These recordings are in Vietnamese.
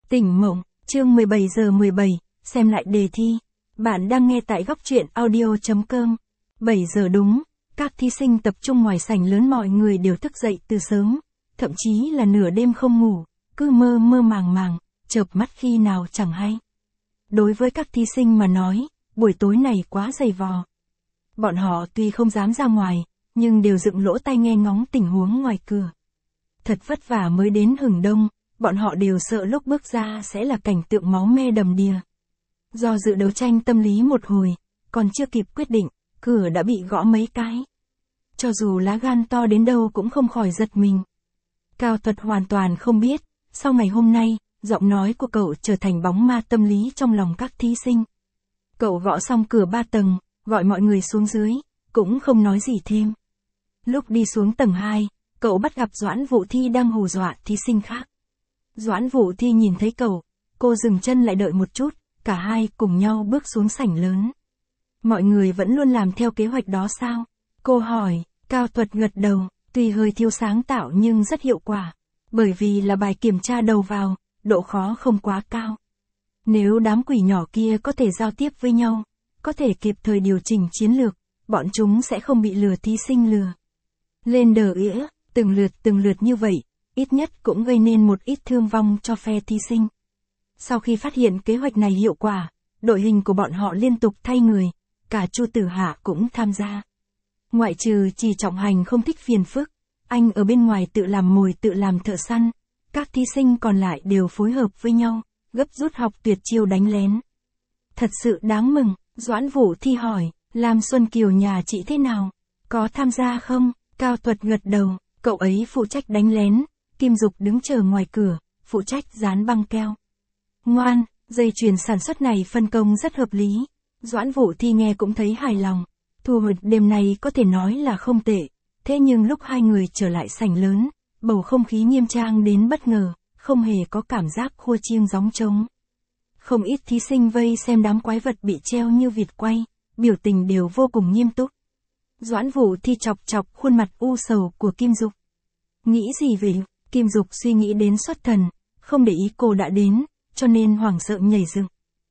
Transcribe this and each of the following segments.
Tỉnh mộng, chương 17 giờ 17, xem lại đề thi. Bạn đang nghe tại góc truyện audio.com. 7 giờ đúng, các thí sinh tập trung ngoài sảnh lớn, mọi người đều thức dậy từ sớm, thậm chí là nửa đêm không ngủ, cứ mơ mơ màng màng, chợp mắt khi nào chẳng hay. Đối với các thí sinh mà nói, buổi tối này quá dày vò. Bọn họ tuy không dám ra ngoài, nhưng đều dựng lỗ tai nghe ngóng tình huống ngoài cửa. Thật vất vả mới đến hừng đông, bọn họ đều sợ lúc bước ra sẽ là cảnh tượng máu me đầm đìa. Do dự đấu tranh tâm lý một hồi, còn chưa kịp quyết định, cửa đã bị gõ mấy cái. Cho dù lá gan to đến đâu cũng không khỏi giật mình. Cao Thuật hoàn toàn không biết, sau ngày hôm nay, giọng nói của cậu trở thành bóng ma tâm lý trong lòng các thí sinh. Cậu gõ xong cửa 3 tầng, gọi mọi người xuống dưới, cũng không nói gì thêm. Lúc đi xuống tầng 2, cậu bắt gặp Doãn Vũ Thi đang hù dọa thí sinh khác. Doãn Vũ Thi nhìn thấy cậu, cô dừng chân lại đợi một chút, cả hai cùng nhau bước xuống sảnh lớn. Mọi người vẫn luôn làm theo kế hoạch đó sao? Cô hỏi. Cao Thuật gật đầu, tuy hơi thiếu sáng tạo nhưng rất hiệu quả. Bởi vì là bài kiểm tra đầu vào, độ khó không quá cao. Nếu đám quỷ nhỏ kia có thể giao tiếp với nhau, có thể kịp thời điều chỉnh chiến lược, bọn chúng sẽ không bị lừa thí sinh lừa. Lên đờ ĩa, từng lượt như vậy, ít nhất cũng gây nên một ít thương vong cho phe thí sinh. Sau khi phát hiện kế hoạch này hiệu quả, đội hình của bọn họ liên tục thay người, cả Chu Tử Hạ cũng tham gia. Ngoại trừ Trì Trọng Hành không thích phiền phức, anh ở bên ngoài tự làm mồi tự làm thợ săn, các thí sinh còn lại đều phối hợp với nhau, gấp rút học tuyệt chiêu đánh lén. Thật sự đáng mừng, Doãn Vũ Thi hỏi, Lam Xuân Kiều nhà chị thế nào? Có tham gia không? Cao Thuật gật đầu, cậu ấy phụ trách đánh lén, Kim Dục đứng chờ ngoài cửa, phụ trách dán băng keo. Ngoan, dây chuyền sản xuất này phân công rất hợp lý. Doãn Vũ Thi nghe cũng thấy hài lòng. Thu hoạch đêm nay có thể nói là không tệ. Thế nhưng lúc hai người trở lại sảnh lớn, bầu không khí nghiêm trang đến bất ngờ, không hề có cảm giác khua chiêng gióng trống. Không ít thí sinh vây xem đám quái vật bị treo như vịt quay, biểu tình đều vô cùng nghiêm túc. Doãn Vũ Thi chọc chọc khuôn mặt u sầu của Kim Dục. Nghĩ gì vậy? Kim Dục suy nghĩ đến xuất thần, không để ý cô đã đến, cho nên hoảng sợ nhảy dựng.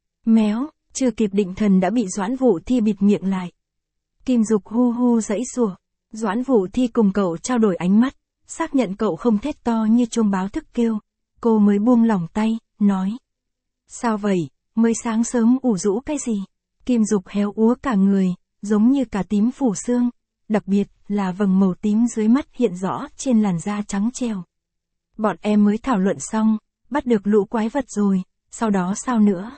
Méo, chưa kịp định thần đã bị Doãn Vũ Thi bịt miệng lại. Kim Dục hu hu giãy giụa. Doãn Vũ Thi cùng cậu trao đổi ánh mắt, xác nhận cậu không thét to như chuông báo thức kêu. Cô mới buông lỏng tay, nói. Sao vậy, mới sáng sớm ủ rũ cái gì? Kim Dục héo úa cả người, giống như cả tím phủ xương, đặc biệt là vầng màu tím dưới mắt hiện rõ trên làn da trắng trẻo. Bọn em mới thảo luận xong, bắt được lũ quái vật rồi, sau đó sao nữa?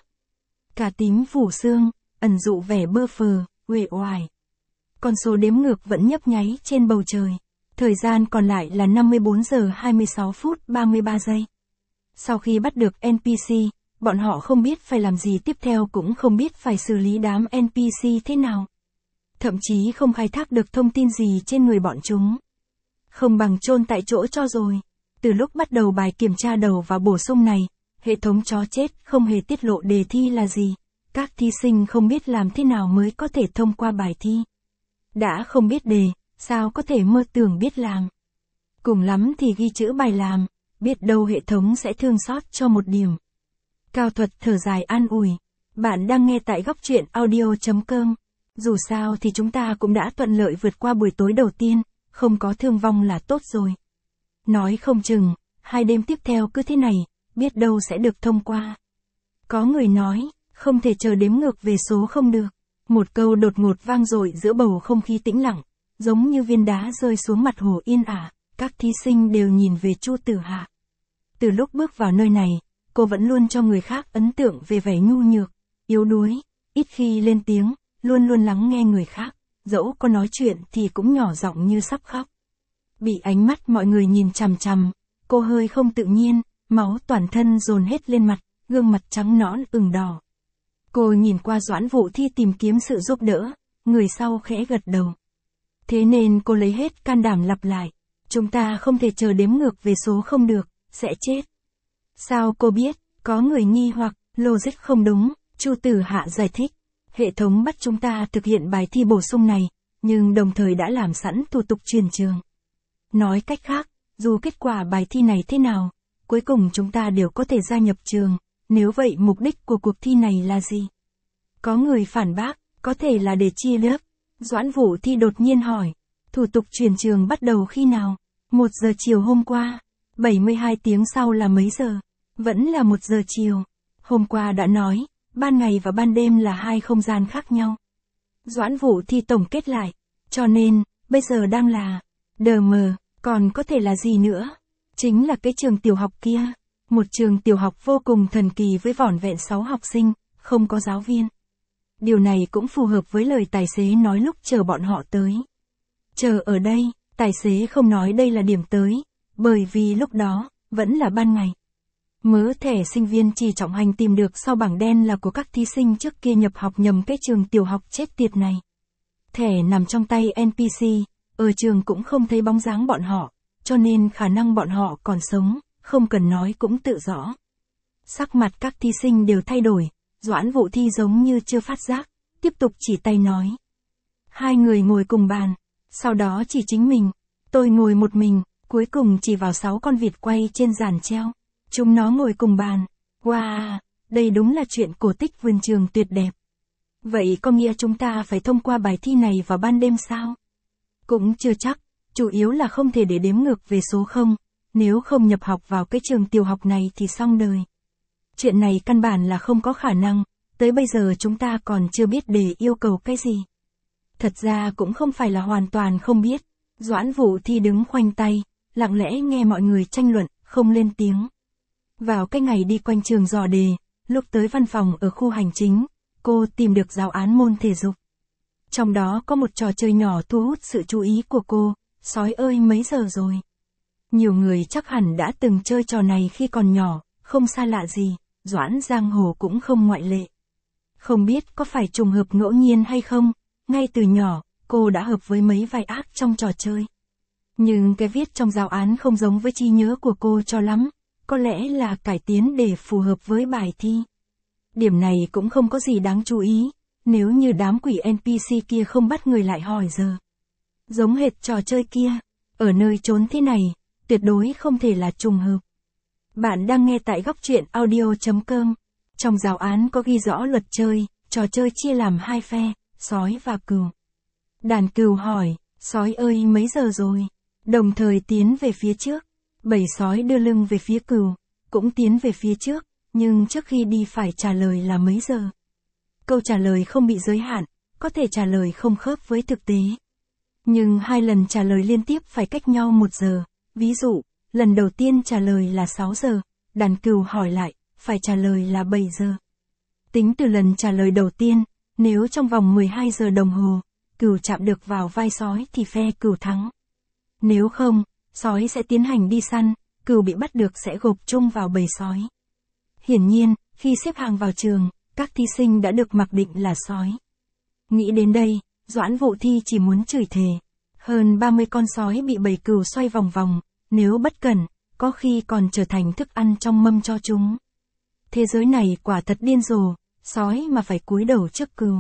Cả tím phủ xương, ẩn dụ vẻ bơ phờ, uể oải. Con số đếm ngược vẫn nhấp nháy trên bầu trời. Thời gian còn lại là 54 giờ 26 phút 33 giây. Sau khi bắt được NPC, bọn họ không biết phải làm gì tiếp theo, cũng không biết phải xử lý đám NPC thế nào. Thậm chí không khai thác được thông tin gì trên người bọn chúng. Không bằng chôn tại chỗ cho rồi. Từ lúc bắt đầu bài kiểm tra đầu và bổ sung này, hệ thống chó chết không hề tiết lộ đề thi là gì. Các thí sinh không biết làm thế nào mới có thể thông qua bài thi. Đã không biết đề, sao có thể mơ tưởng biết làm. Cùng lắm thì ghi chữ bài làm, biết đâu hệ thống sẽ thương xót cho một điểm. Cao Thuật thở dài an ủi. Bạn đang nghe tại góc truyện audio.com. Dù sao thì chúng ta cũng đã thuận lợi vượt qua buổi tối đầu tiên, không có thương vong là tốt rồi. Nói không chừng, 2 đêm tiếp theo cứ thế này, biết đâu sẽ được thông qua. Có người nói, không thể chờ đếm ngược về số không được. Một câu đột ngột vang dội giữa bầu không khí tĩnh lặng, giống như viên đá rơi xuống mặt hồ yên ả, các thí sinh đều nhìn về Chu Tử Hạ. Từ lúc bước vào nơi này, cô vẫn luôn cho người khác ấn tượng về vẻ nhu nhược, yếu đuối, ít khi lên tiếng, luôn luôn lắng nghe người khác, dẫu có nói chuyện thì cũng nhỏ giọng như sắp khóc. Bị ánh mắt mọi người nhìn chằm chằm, cô hơi không tự nhiên, máu toàn thân dồn hết lên mặt, gương mặt trắng nõn ửng đỏ. Cô nhìn qua Doãn Vũ Thi tìm kiếm sự giúp đỡ, người sau khẽ gật đầu. Thế nên cô lấy hết can đảm lặp lại, chúng ta không thể chờ đếm ngược về số không được, sẽ chết. Sao cô biết? Có người nghi hoặc, logic không đúng, Chu Tử Hạ giải thích. Hệ thống bắt chúng ta thực hiện bài thi bổ sung này, nhưng đồng thời đã làm sẵn thủ tục chuyển trường. Nói cách khác, dù kết quả bài thi này thế nào, cuối cùng chúng ta đều có thể gia nhập trường, nếu vậy mục đích của cuộc thi này là gì? Có người phản bác, có thể là để chia lớp. Doãn Vũ Thi đột nhiên hỏi, thủ tục chuyển trường bắt đầu khi nào? 1 giờ chiều hôm qua. 72 tiếng sau là mấy giờ? Vẫn là 1 giờ chiều. Hôm qua đã nói, ban ngày và ban đêm là 2 không gian khác nhau. Doãn Vũ Thi tổng kết lại, cho nên, bây giờ đang là DM, còn có thể là gì nữa? Chính là cái trường tiểu học kia. Một trường tiểu học vô cùng thần kỳ với vỏn vẹn 6 học sinh, không có giáo viên. Điều này cũng phù hợp với lời tài xế nói lúc chờ bọn họ tới. Chờ ở đây, tài xế không nói đây là điểm tới, bởi vì lúc đó, vẫn là ban ngày. Mớ thẻ sinh viên Trì Trọng Hành tìm được sau bảng đen là của các thí sinh trước kia nhập học nhầm cái trường tiểu học chết tiệt này. Thẻ nằm trong tay NPC, ở trường cũng không thấy bóng dáng bọn họ, cho nên khả năng bọn họ còn sống, không cần nói cũng tự rõ. Sắc mặt các thí sinh đều thay đổi, Doãn Vũ Thi giống như chưa phát giác, tiếp tục chỉ tay nói. 2 người ngồi cùng bàn, sau đó chỉ chính mình, tôi ngồi một mình, cuối cùng chỉ vào 6 con vịt quay trên giàn treo. Chúng nó ngồi cùng bàn. Wow, đây đúng là chuyện cổ tích vườn trường tuyệt đẹp. Vậy có nghĩa chúng ta phải thông qua bài thi này vào ban đêm sao? Cũng chưa chắc, chủ yếu là không thể để đếm ngược về số 0, nếu không nhập học vào cái trường tiểu học này thì xong đời. Chuyện này căn bản là không có khả năng, tới bây giờ chúng ta còn chưa biết để yêu cầu cái gì. Thật ra cũng không phải là hoàn toàn không biết, Doãn Vũ Thi đứng khoanh tay, lặng lẽ nghe mọi người tranh luận, không lên tiếng. Vào cái ngày đi quanh trường dò đề, lúc tới văn phòng ở khu hành chính, cô tìm được giáo án môn thể dục. Trong đó có một trò chơi nhỏ thu hút sự chú ý của cô, sói ơi mấy giờ rồi. Nhiều người chắc hẳn đã từng chơi trò này khi còn nhỏ, không xa lạ gì, Doãn Giang Hồ cũng không ngoại lệ. Không biết có phải trùng hợp ngẫu nhiên hay không, ngay từ nhỏ, cô đã hợp với mấy vai ác trong trò chơi. Nhưng cái viết trong giáo án không giống với trí nhớ của cô cho lắm, có lẽ là cải tiến để phù hợp với bài thi. Điểm này cũng không có gì đáng chú ý, nếu như đám quỷ NPC kia không bắt người lại hỏi giờ. Giống hệt trò chơi kia, ở nơi trốn thế này, tuyệt đối không thể là trùng hợp. Bạn đang nghe tại góc truyện audio.com. Trong giáo án có ghi rõ luật chơi, trò chơi chia làm 2 phe, sói và cừu. Đàn cừu hỏi, sói ơi mấy giờ rồi? Đồng thời tiến về phía trước. Bầy sói đưa lưng về phía cừu, cũng tiến về phía trước, nhưng trước khi đi phải trả lời là mấy giờ. Câu trả lời không bị giới hạn, có thể trả lời không khớp với thực tế. Nhưng 2 lần trả lời liên tiếp phải cách nhau 1 giờ. Ví dụ, lần đầu tiên trả lời là 6 giờ, đàn cừu hỏi lại, phải trả lời là 7 giờ. Tính từ lần trả lời đầu tiên, nếu trong vòng 12 giờ đồng hồ, cừu chạm được vào vai sói thì phe cừu thắng. Nếu không, sói sẽ tiến hành đi săn, cừu bị bắt được sẽ gộp chung vào bầy sói. Hiển nhiên, khi xếp hàng vào trường, các thí sinh đã được mặc định là sói. Nghĩ đến đây, Doãn Vũ Thi chỉ muốn chửi thề. Hơn 30 con sói bị bầy cừu xoay vòng vòng, nếu bất cẩn, có khi còn trở thành thức ăn trong mâm cho chúng. Thế giới này quả thật điên rồ, sói mà phải cúi đầu trước cừu.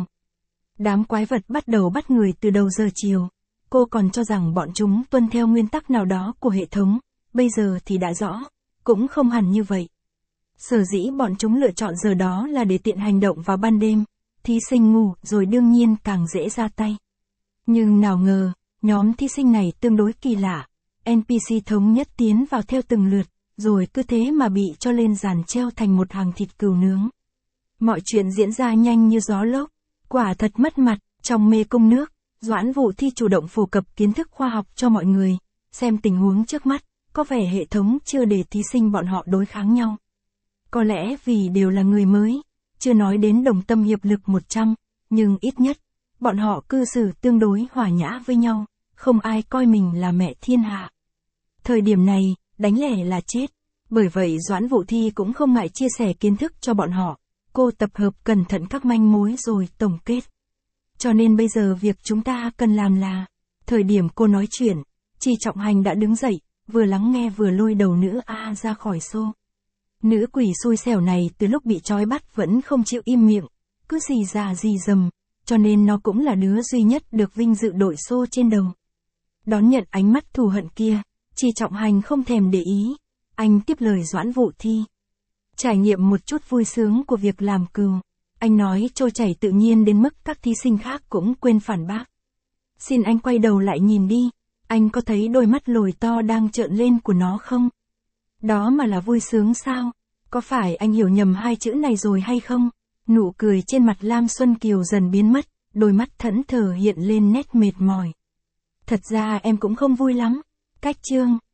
Đám quái vật bắt đầu bắt người từ đầu giờ chiều. Cô còn cho rằng bọn chúng tuân theo nguyên tắc nào đó của hệ thống, bây giờ thì đã rõ, cũng không hẳn như vậy. Sở dĩ bọn chúng lựa chọn giờ đó là để tiện hành động vào ban đêm, thí sinh ngủ rồi đương nhiên càng dễ ra tay. Nhưng nào ngờ, nhóm thí sinh này tương đối kỳ lạ, NPC thống nhất tiến vào theo từng lượt, rồi cứ thế mà bị cho lên giàn treo thành một hàng thịt cừu nướng. Mọi chuyện diễn ra nhanh như gió lốc, quả thật mất mặt, trong mê cung nước. Doãn Vũ Thi chủ động phổ cập kiến thức khoa học cho mọi người, xem tình huống trước mắt, có vẻ hệ thống chưa để thí sinh bọn họ đối kháng nhau. Có lẽ vì đều là người mới, chưa nói đến đồng tâm hiệp lực 100, nhưng ít nhất, bọn họ cư xử tương đối hòa nhã với nhau, không ai coi mình là mẹ thiên hạ. Thời điểm này, đánh lẻ là chết, bởi vậy Doãn Vũ Thi cũng không ngại chia sẻ kiến thức cho bọn họ, cô tập hợp cẩn thận các manh mối rồi tổng kết. Cho nên bây giờ việc chúng ta cần làm là, thời điểm cô nói chuyện, Trì Trọng Hành đã đứng dậy, vừa lắng nghe vừa lôi đầu nữ A ra khỏi xô. Nữ quỷ xui xẻo này từ lúc bị trói bắt vẫn không chịu im miệng, cứ gì già gì dầm, cho nên nó cũng là đứa duy nhất được vinh dự đội xô trên đầu. Đón nhận ánh mắt thù hận kia, Trì Trọng Hành không thèm để ý, Anh tiếp lời Doãn Vũ Thi. Trải nghiệm một chút vui sướng của việc làm cừu. Anh nói trôi chảy tự nhiên đến mức các thí sinh khác cũng quên phản bác. Xin anh quay đầu lại nhìn đi. Anh có thấy đôi mắt lồi to đang trợn lên của nó không? Đó mà là vui sướng sao? Có phải anh hiểu nhầm hai chữ này rồi hay không? Nụ cười trên mặt Lam Xuân Kiều dần biến mất, đôi mắt thẫn thờ hiện lên nét mệt mỏi. Thật ra em cũng không vui lắm. Cách chương.